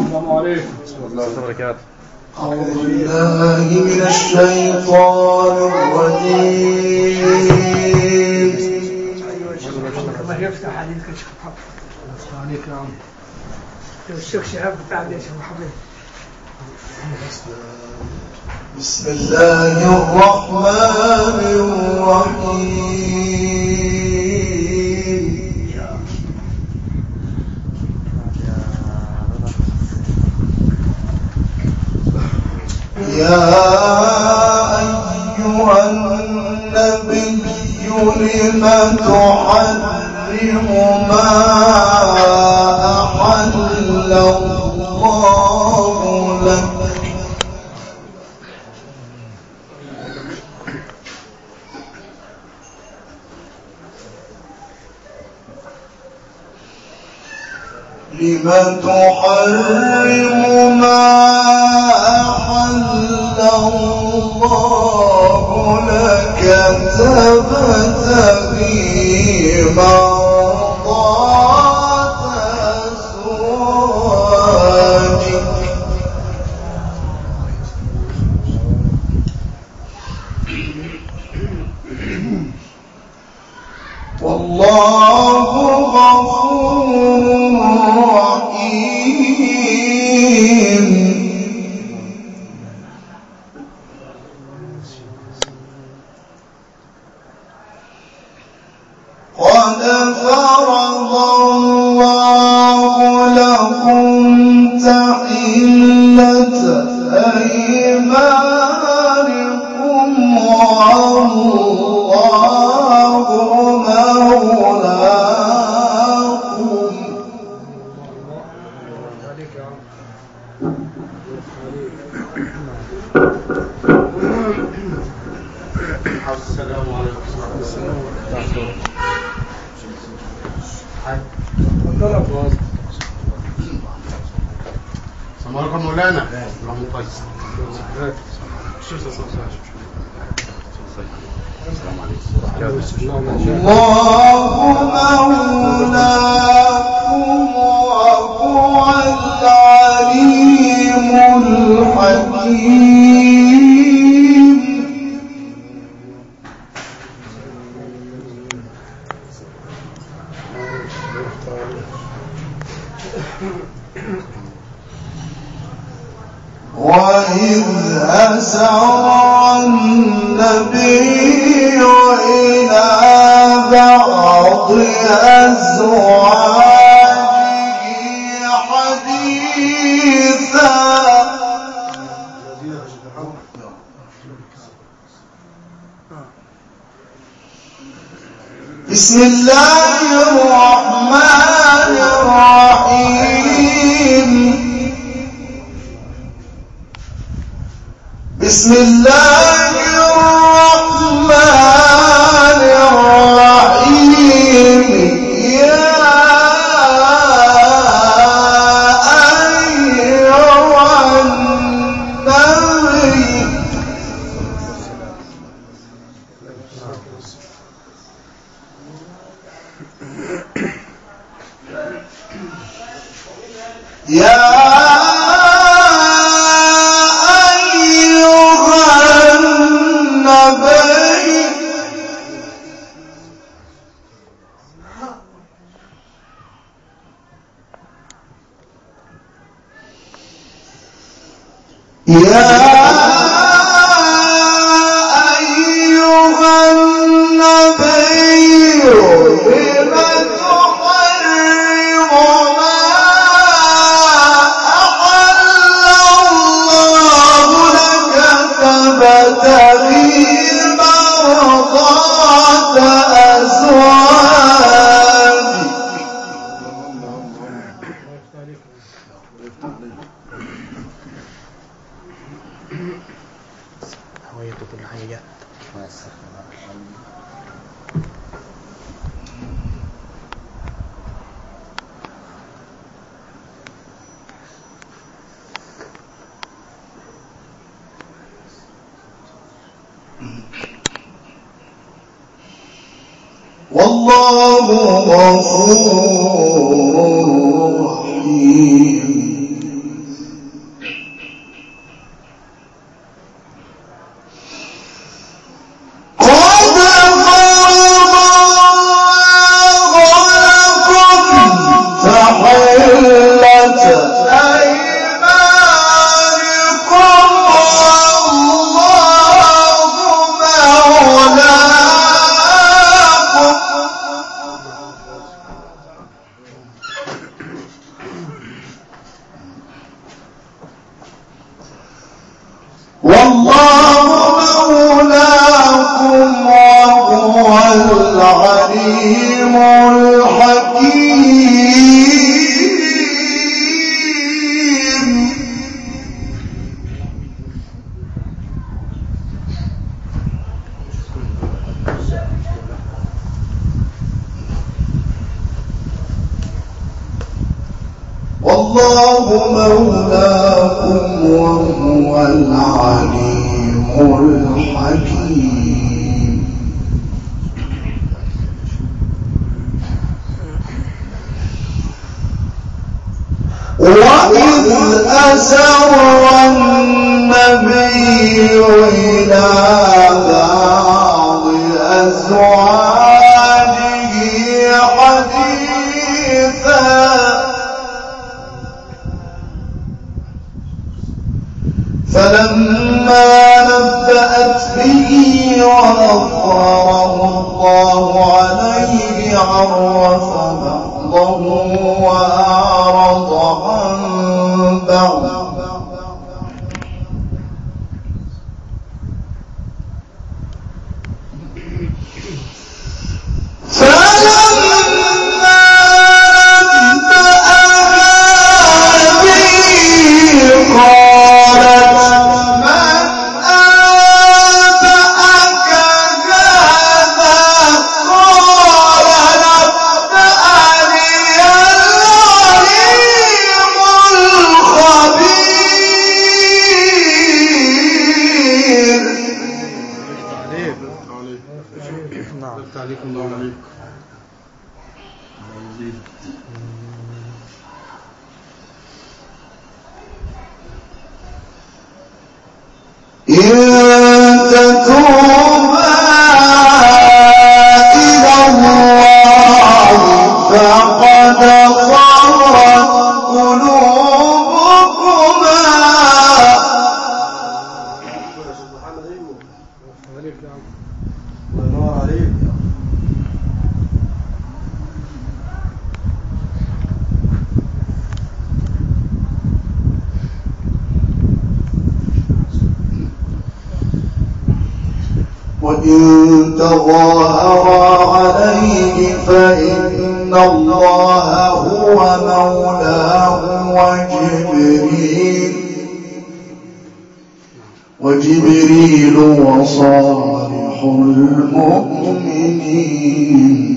السلام عليكم ورحمة الله وبركاته. أعوذ بالله من الشيطان الرجيم. الله يفتح عليك يا شيخ محمد. عليك يا عم. الشيخ شهاب بتاع يا شيخ محمد. بسم الله الرحمن الرحيم. يا أيها النبي لم تحرم ما أحل الله لك لم تحرم ما أحل الله لك تبتغي مرضات أزواجك والله غفور رحيم. قد فرض الله لكم تحلة أيمانكم والله مولاكم. السلام عليكم ورحمة الله وبركاته. السلام عليكم مولانا. الله مولاكم وهو العليم الحكيم. وإذ أسر النبي إلى بعض أزواجه حديثا بسم الله الرحمن الرحيم. بسم الله الرحمن الرحيم. يا أيها النبي يا أيها النبي لم تحرم ما أحل الله لك تبتغي مرضات أزواجك. والله غفور رحيم. العليم الحكيم. والله مولاكم وهو العليم الحكيم. وإذ أسر النبي إلى بعض أزواجه حديثا فلما نبأت به وأظهره الله عليه عرف بعضه وأعرض عن بعض وإن تظاهر عليه فإن الله هو مولاه وجبريل وصالح المؤمنين.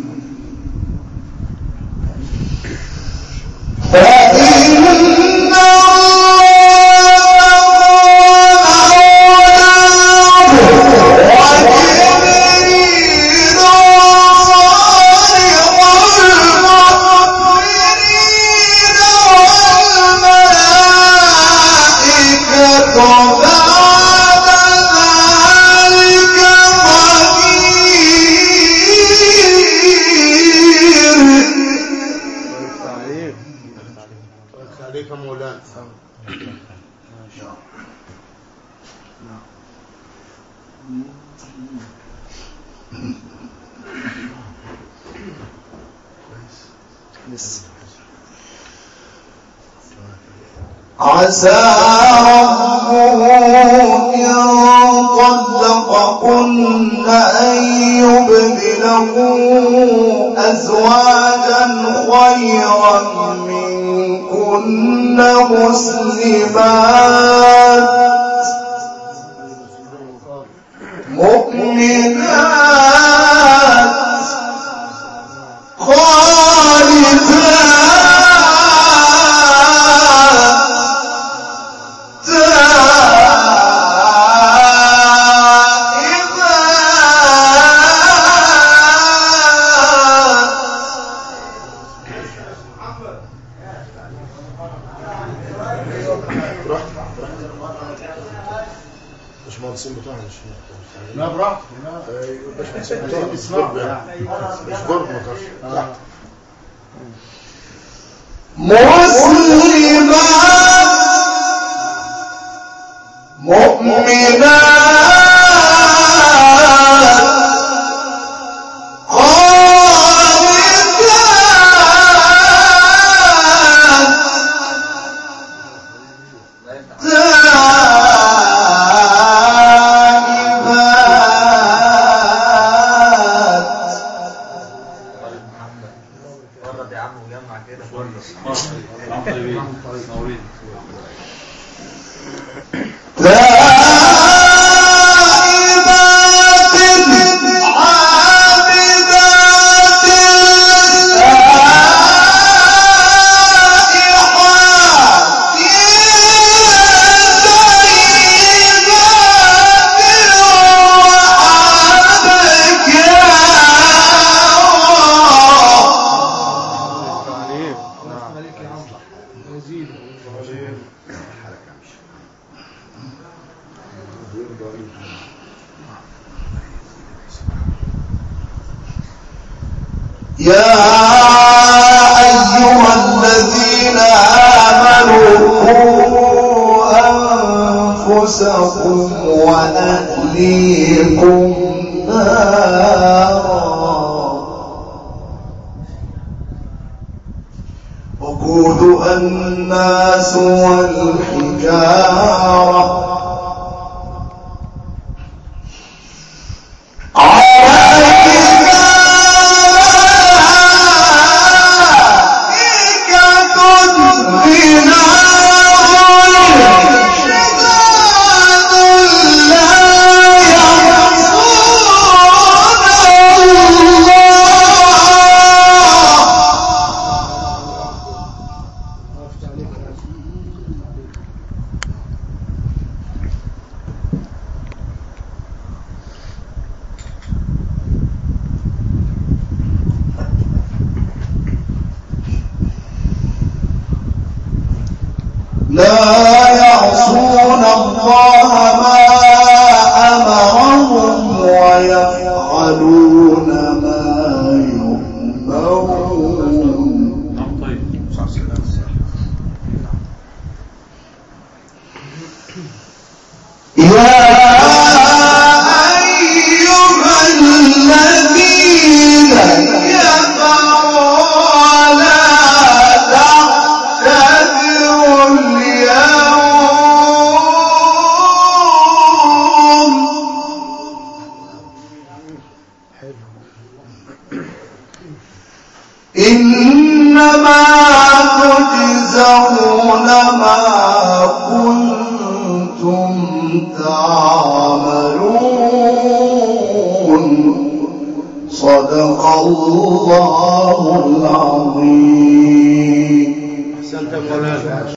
عسى ربه إن طلقكن أن يبدله أزواجا خيرا منكن مسلمات مؤمنات خالدات لا براحتك لا اسمع مسلمات مؤمنات يا أيها الذين آمنوا قوا أنفسكم وأهليكم نارا وقودها الناس والحجارة لا يعصون الله ما أمرهم ويفعلون ما يؤمرون يا أيها الذين كفروا لا تعتذروا اليوم إنما تجزون ما كنتم تعملون صدق الله العظيم.